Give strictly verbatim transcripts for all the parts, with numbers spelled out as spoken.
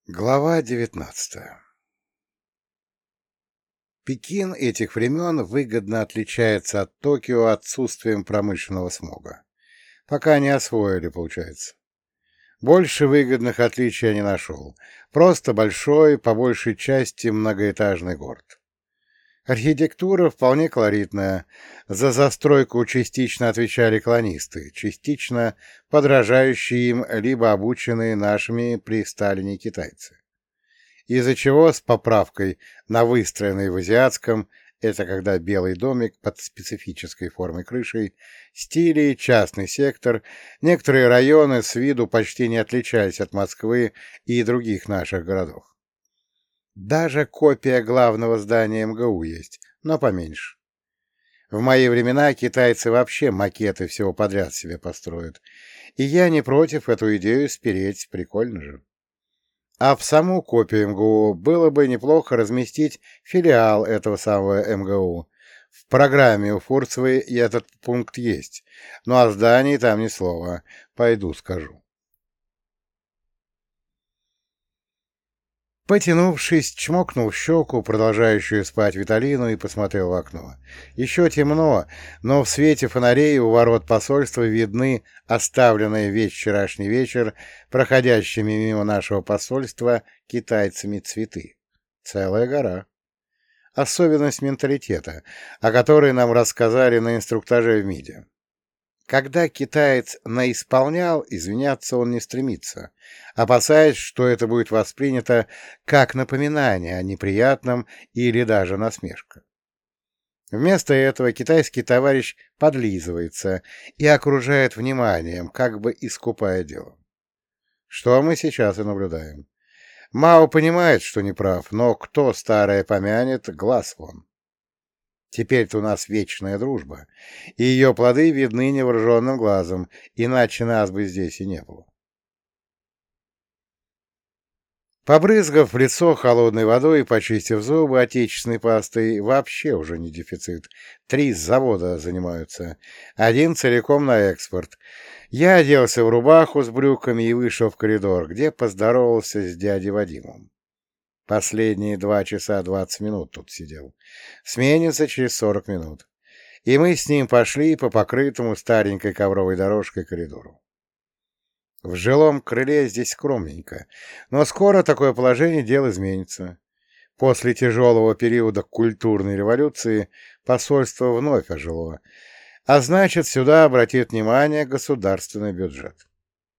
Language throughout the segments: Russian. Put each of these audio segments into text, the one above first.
Глава девятнадцатая. Пекин этих времен выгодно отличается от Токио отсутствием промышленного смога. Пока не освоили, получается. Больше выгодных отличий я не нашел. Просто большой, по большей части, многоэтажный город. Архитектура вполне колоритная. За застройку частично отвечали колонисты, частично подражающие им, либо обученные нашими при Сталине китайцы. Из-за чего с поправкой на выстроенный в азиатском, это когда белый домик под специфической формой крышей, стиле, частный сектор, некоторые районы с виду почти не отличались от Москвы и других наших городов. Даже копия главного здания эм гэ у есть, но поменьше. В мои времена китайцы вообще макеты всего подряд себе построят, и я не против эту идею спереть, прикольно же. А в саму копию эм гэ у было бы неплохо разместить филиал этого самого эм гэ у. В программе у Фурцевой и этот пункт есть, но о здании там ни слова. Пойду скажу. Потянувшись, чмокнул в щеку, продолжающую спать Виталину, и посмотрел в окно. Еще темно, но в свете фонарей у ворот посольства видны оставленные весь вчерашний вечер проходящими мимо нашего посольства китайцами цветы. Целая гора. Особенность менталитета, о которой нам рассказали на инструктаже в МИДе. Когда китаец наисполнял, извиняться он не стремится, опасаясь, что это будет воспринято как напоминание о неприятном или даже насмешка. Вместо этого китайский товарищ подлизывается и окружает вниманием, как бы искупая дело. Что мы сейчас и наблюдаем. Мао понимает, что неправ, но кто старое помянет, глаз вон. Теперь-то у нас вечная дружба, и ее плоды видны невооруженным глазом, иначе нас бы здесь и не было. Побрызгав в лицо холодной водой и почистив зубы отечественной пастой, вообще уже не дефицит. Три завода занимаются, один целиком на экспорт. Я оделся в рубаху с брюками и вышел в коридор, где поздоровался с дядей Вадимом. Последние два часа двадцать минут тут сидел. Сменится через сорок минут. И мы с ним пошли по покрытому старенькой ковровой дорожкой коридору. В жилом крыле здесь скромненько, но скоро такое положение дел изменится. После тяжелого периода культурной революции посольство вновь ожило, а значит, сюда обратит внимание государственный бюджет.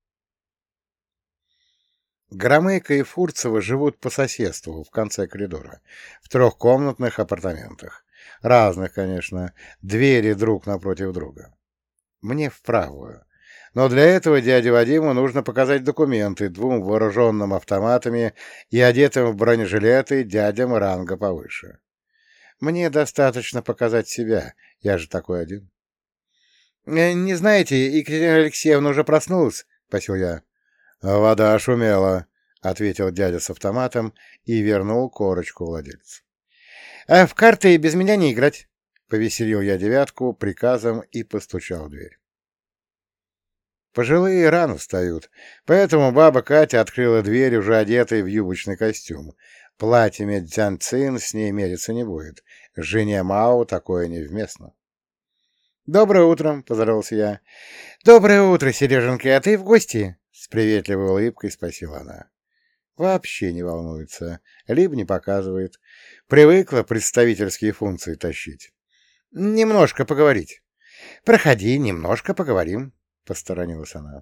Громыко и Фурцева живут по соседству, в конце коридора, в трехкомнатных апартаментах. Разных, конечно, двери друг напротив друга. Мне в правую. Но для этого дяде Вадиму нужно показать документы двум вооруженным автоматами и одетым в бронежилеты дядям ранга повыше. Мне достаточно показать себя, я же такой один. — Не знаете, Екатерина Алексеевна уже проснулась? — спросил я. «Вода шумела», — ответил дядя с автоматом и вернул корочку владельцу. «А в карты без меня не играть», — повеселил я девятку приказом и постучал в дверь. Пожилые рано встают, поэтому баба Катя открыла дверь, уже одетой в юбочный костюм. Платьями Дзянцин с ней мериться не будет. Жене Мао такое невместно. «Доброе утро», — поздоровался я. «Доброе утро, Сереженька, а ты в гости?» С приветливой улыбкой спросила она. Вообще не волнуется, либо не показывает. Привыкла представительские функции тащить. Немножко поговорить. Проходи, немножко поговорим, посторонилась она.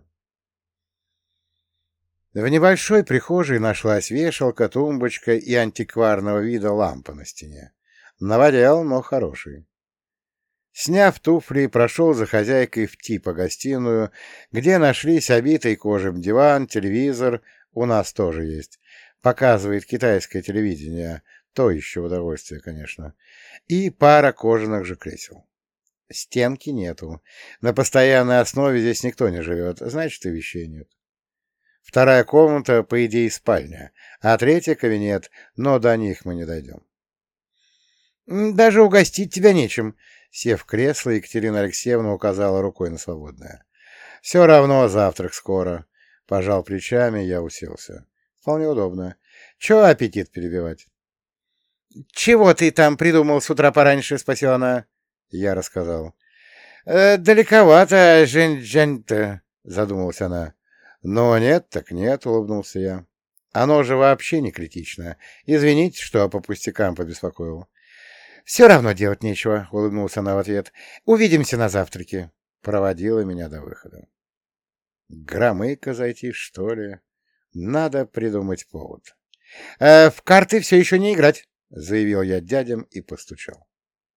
В небольшой прихожей нашлась вешалка, тумбочка и антикварного вида лампа на стене. Новодел, но хороший. Сняв туфли, прошел за хозяйкой в типа гостиную, где нашлись обитый кожем диван, телевизор, у нас тоже есть, показывает китайское телевидение, то еще удовольствие, конечно, и пара кожаных же кресел. Стенки нету, на постоянной основе здесь никто не живет, значит и вещей нет. Вторая комната, по идее, спальня, а третья — кабинет, но до них мы не дойдем. «Даже угостить тебя нечем», — сев в кресло, Екатерина Алексеевна указала рукой на свободное. «Все равно завтрак скоро», — пожал плечами, я уселся. Вполне удобно. Чего аппетит перебивать? — Чего ты там придумал с утра пораньше? — спросила она. Я рассказал. «Э, — Далековато, жень-жень-то, — задумалась она. — Но нет, так нет, — улыбнулся я. — Оно же вообще не критично. Извините, что по пустякам побеспокоил. — Все равно делать нечего, — улыбнулась она в ответ. — Увидимся на завтраке. Проводила меня до выхода. Громыко зайти, что ли? Надо придумать повод. «Э, — В карты все еще не играть, — заявил я дядям и постучал.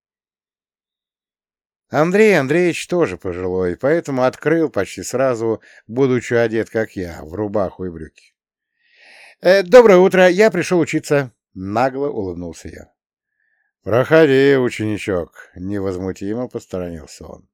Андрей Андреевич тоже пожилой, поэтому открыл почти сразу, будучи одет, как я, в рубаху и брюки. «Э, — Доброе утро, я пришел учиться, — нагло улыбнулся я. — Проходи, ученичок, — невозмутимо посторонился он.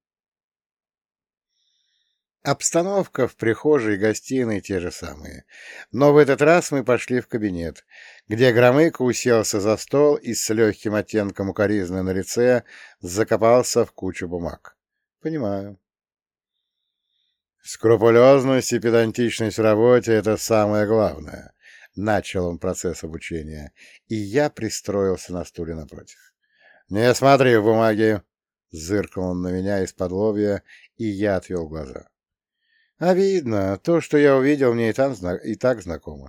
Обстановка в прихожей и гостиной те же самые, но в этот раз мы пошли в кабинет, где Громыко уселся за стол и с легким оттенком укоризны на лице закопался в кучу бумаг. Понимаю. Скрупулезность и педантичность в работе — это самое главное. Начал он процесс обучения, и я пристроился на стуле напротив. «Не смотри в бумаги!» — зыркнул он на меня из-под лобья, и я отвел глаза. А видно, то, что я увидел, мне и, там, и так знакомо.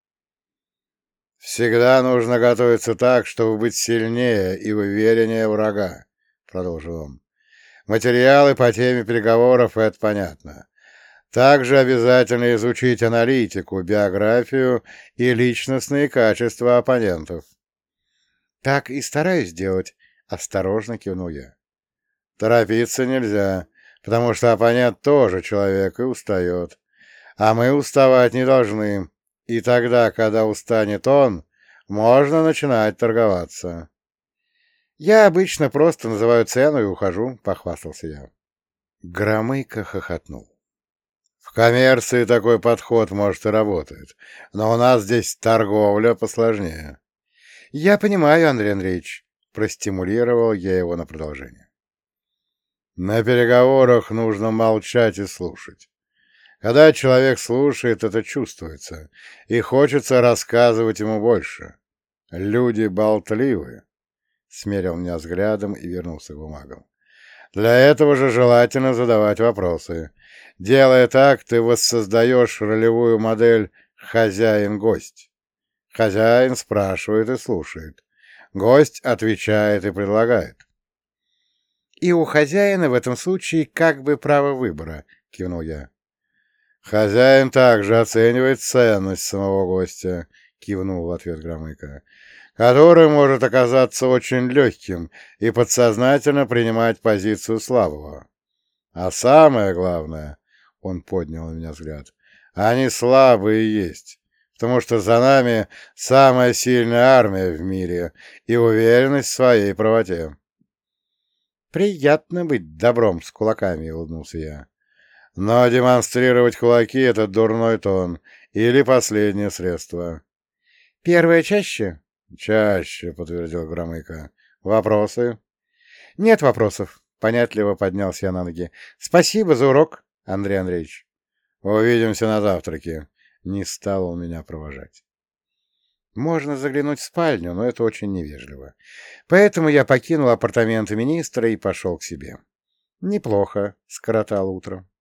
«Всегда нужно готовиться так, чтобы быть сильнее и увереннее врага», — продолжил он. «Материалы по теме переговоров — это понятно. Также обязательно изучить аналитику, биографию и личностные качества оппонентов». «Так и стараюсь делать», — осторожно кивнул я. «Торопиться нельзя, потому что оппонент тоже человек и устает. А мы уставать не должны. И тогда, когда устанет он, можно начинать торговаться». «Я обычно просто называю цену и ухожу», — похвастался я. Громыко хохотнул. «В коммерции такой подход, может, и работает, но у нас здесь торговля посложнее». «Я понимаю, Андрей Андреевич», — простимулировал я его на продолжение. На переговорах нужно молчать и слушать. Когда человек слушает, это чувствуется, и хочется рассказывать ему больше. Люди болтливы. Смерил меня взглядом и вернулся к бумагам. Для этого же желательно задавать вопросы. Делая так, ты воссоздаешь ролевую модель «хозяин-гость». Хозяин спрашивает и слушает. Гость отвечает и предлагает. «И у хозяина в этом случае как бы право выбора», — кивнул я. «Хозяин также оценивает ценность самого гостя», — кивнул в ответ Громыко, «который может оказаться очень легким и подсознательно принимать позицию слабого. А самое главное, — он поднял на меня взгляд, — они слабые есть, потому что за нами самая сильная армия в мире и уверенность в своей правоте». «Приятно быть добром с кулаками», — улыбнулся я. «Но демонстрировать кулаки — это дурной тон или последнее средство». «Первое чаще?» «Чаще», — подтвердил Громыко. «Вопросы?» «Нет вопросов», — понятливо поднялся я на ноги. «Спасибо за урок, Андрей Андреевич». «Увидимся на завтраке». Не стал он меня провожать. Можно заглянуть в спальню, но это очень невежливо. Поэтому я покинул апартаменты министра и пошел к себе. Неплохо скоротал утро.